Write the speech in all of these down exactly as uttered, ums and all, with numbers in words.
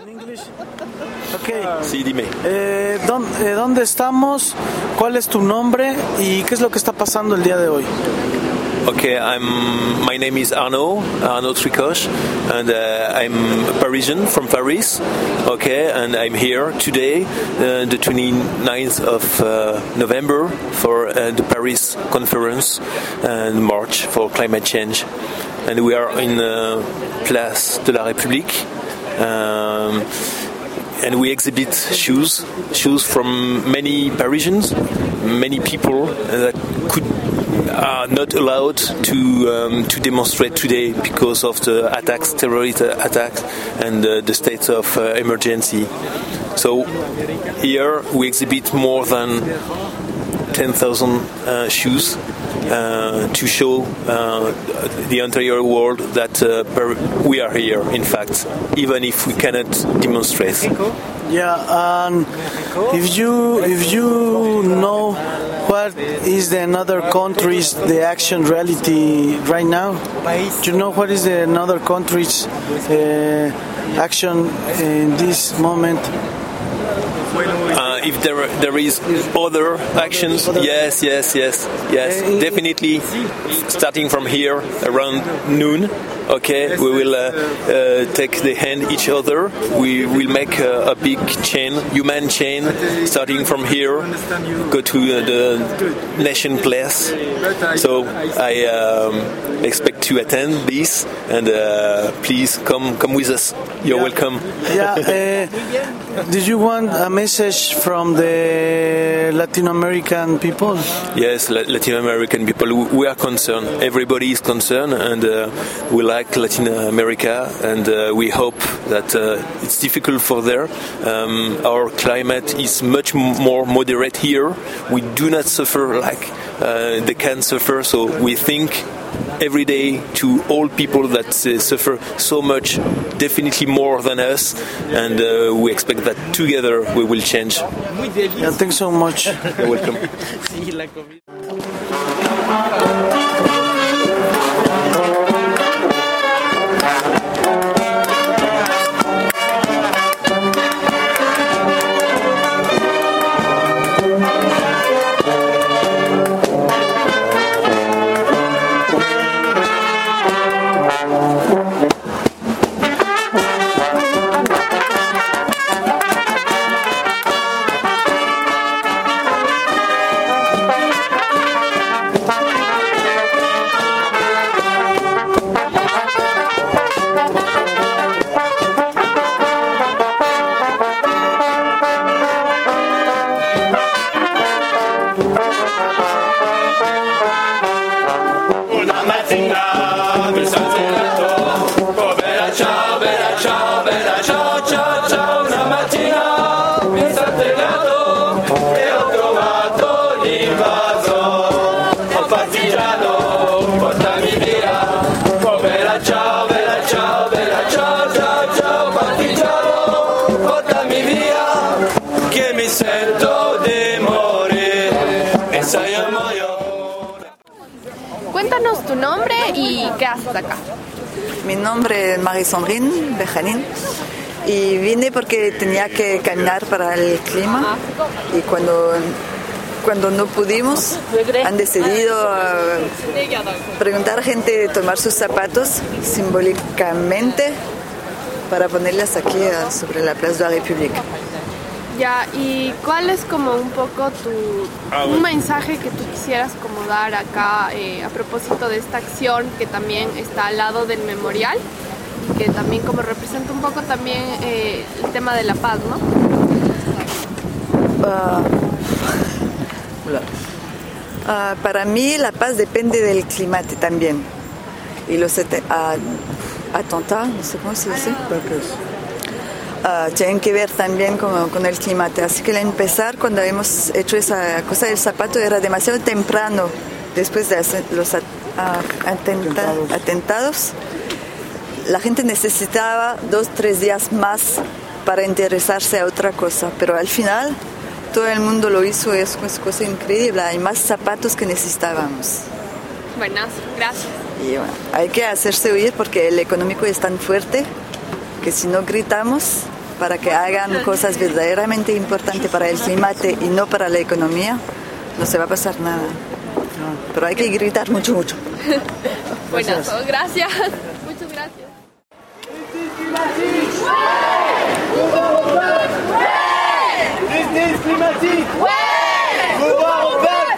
En inglés. Okay. Sí, dime. Eh, ¿dónde, eh, ¿Dónde estamos? ¿Cuál es tu nombre? ¿Y qué es lo que está pasando el día de hoy? Okay, I'm. My name is Arnaud, Arnaud Tricoche, and uh, I'm a Parisian from Paris. Okay, and I'm here today, uh, the twenty-ninth of uh, November, for uh, the Paris conference and march for climate change, and we are in uh, Place de la République. Um, and we exhibit shoes, shoes from many Parisians, many people that could are not allowed to um, to demonstrate today because of the attacks, terrorist attacks, and uh, the state of uh, emergency. So here we exhibit more than ten thousand uh, shoes uh, to show uh, the entire world that uh, we are here, in fact, even if we cannot demonstrate. Yeah, and if you if you know what is the another country's the action reality right now, do you know what is the another country's uh, action in this moment? Uh, if there there is other actions, yes, yes, yes, yes, definitely. Starting from here around noon, okay, we will uh, uh, take the hand each other. We will make a, a big chain, human chain, starting from here, go to uh, the Nation Place. So I um, expect to attend this, and uh, please come come with us. You're yeah. welcome. Yeah. Uh, did you want a message from the Latin American people? Yes, Latin American people. We are concerned. Everybody is concerned, and uh, we like Latin America, and uh, we hope that uh, it's difficult for there. Um, our climate is much more moderate here. We do not suffer like uh, they can suffer, so we think every day to all people that uh, suffer so much, definitely more than us, and uh, we expect that together we will change. Yeah, thanks so much. You're welcome. Cuéntanos tu nombre y qué haces acá. Mi nombre es Marie-Sandrine Bejanin y vine porque tenía que caminar para el clima y cuando, cuando no pudimos han decidido uh, preguntar a gente de tomar sus zapatos simbólicamente para ponerlas aquí uh, sobre la Place de la République. Ya, ¿y cuál es como un poco tu ah, bueno. un mensaje que tú quisieras como dar acá eh, a propósito de esta acción que también está al lado del memorial, que también como representa un poco también eh, el tema de la paz, ¿no? Uh, uh, para mí la paz depende del clima también y los uh, atentados, no sé cómo se dice. Uh, tienen que ver también con, con el clima. Así que al empezar, cuando hemos hecho esa cosa del zapato, era demasiado temprano, después de los at, uh, atenta, atentados. La gente necesitaba dos, tres días más para interesarse a otra cosa, pero al final todo el mundo lo hizo, es una cosa increíble, hay más zapatos que necesitábamos. Buenas, gracias. Y bueno, hay que hacerse oír porque el económico es tan fuerte que si no gritamos para que hagan cosas verdaderamente importantes para el clima y no para la economía, no se va a pasar nada. Pero hay que gritar mucho, mucho. Bueno, gracias. Muchas gracias. This is climatique. Pouvoir ouvert.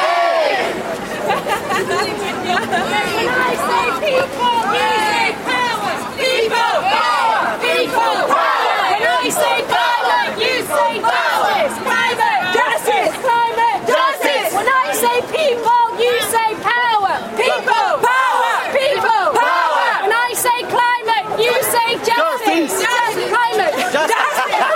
When I say people, you say power. People, power. People, power. When I say climate, you say justice. Climate, justice. Climate, justice. When I say people, you say power. People, power. People, power. When I say climate, you say justice. Justice. Climate, justice.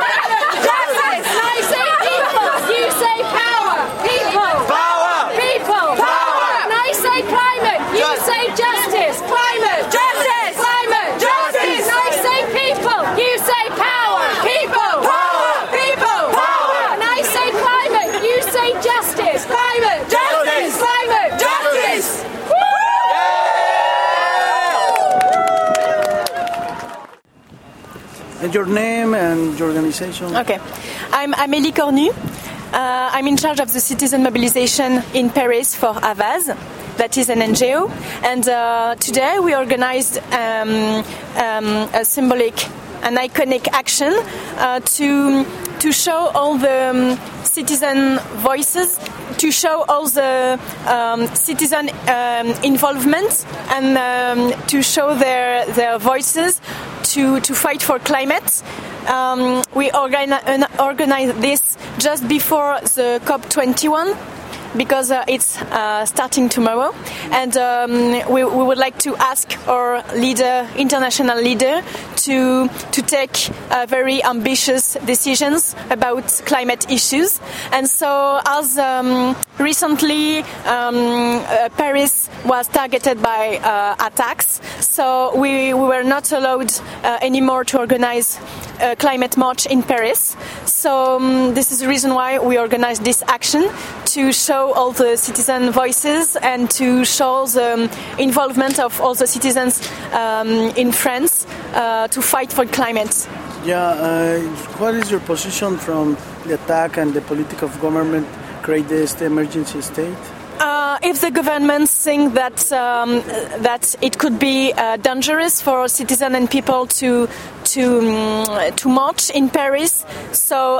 And your name and your organization? Okay, I'm Amélie Cornu. Uh, I'm in charge of the citizen mobilization in Paris for Havas. That is an N G O. And uh, today we organized um, um, a symbolic, an iconic action uh, to to show all the um, citizen voices, to show all the um, citizen um, involvement, and um, to show their their voices to to fight for climate. Um, we organize organize this just before the COP twenty-one. Because uh, it's uh, starting tomorrow, and um, we, we would like to ask our leader, international leader, to to take uh, very ambitious decisions about climate issues. And so, as um, recently um, uh, Paris was targeted by uh, attacks, so we, we were not allowed uh, anymore to organize a climate march in Paris. So um, this is the reason why we organized this action, to show all the citizen voices and to show the involvement of all the citizens um, in France uh, to fight for climate. Yeah, uh, what is your position from the attack and the political government create this emergency state? Uh, if the government think that um, that it could be uh, dangerous for citizens and people to to um, to march in Paris, so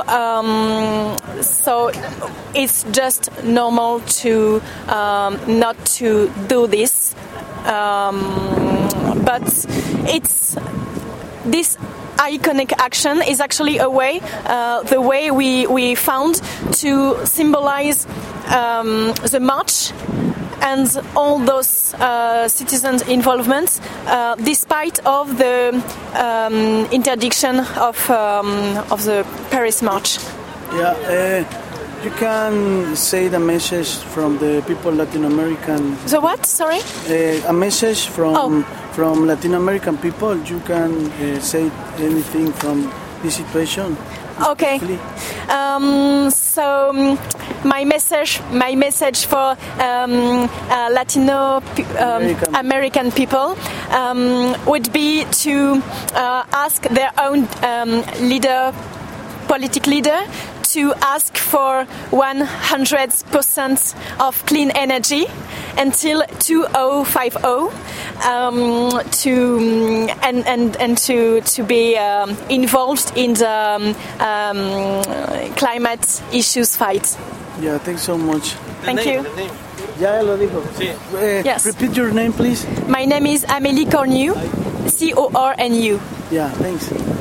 um, so it's just normal to um, not to do this. Um, but it's this iconic action is actually a way, uh, the way we, we found to symbolize um, the march and all those uh, citizens' involvement, uh, despite of the um, interdiction of um, of the Paris march. Yeah, uh, you can say the message from the people Latin American. The what? Sorry. Uh, a message from. Oh. From Latin American people, you can uh, say anything from this situation. Okay. Um, so um, my message, my message for um, uh, Latino um, American. American people um, would be to uh, ask their own um, leader, political leader, to ask for one hundred percent of clean energy until two thousand fifty, um, to and and and to to be um, involved in the um, um, climate issues fight. Yeah, thanks so much. Thank you. Ya lo dijo. Sí. Uh, yes. Repeat your name, please. My name is Amélie Cornu, C O R N U. Yeah, thanks.